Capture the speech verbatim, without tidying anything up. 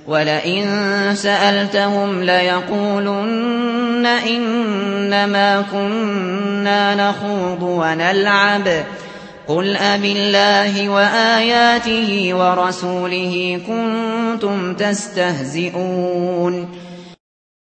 وَلَئِن سَأَلْتَهُمْ لَيَقُولُنَّ إِنَّمَا كُنَّا نَخُوضُ وَنَلْعَبُ ۚ قُلْ أَبِاللَّهِ وَآيَاتِهِ وَرَسُولِهِ كُنتُمْ تَسْتَهْزِئُونَ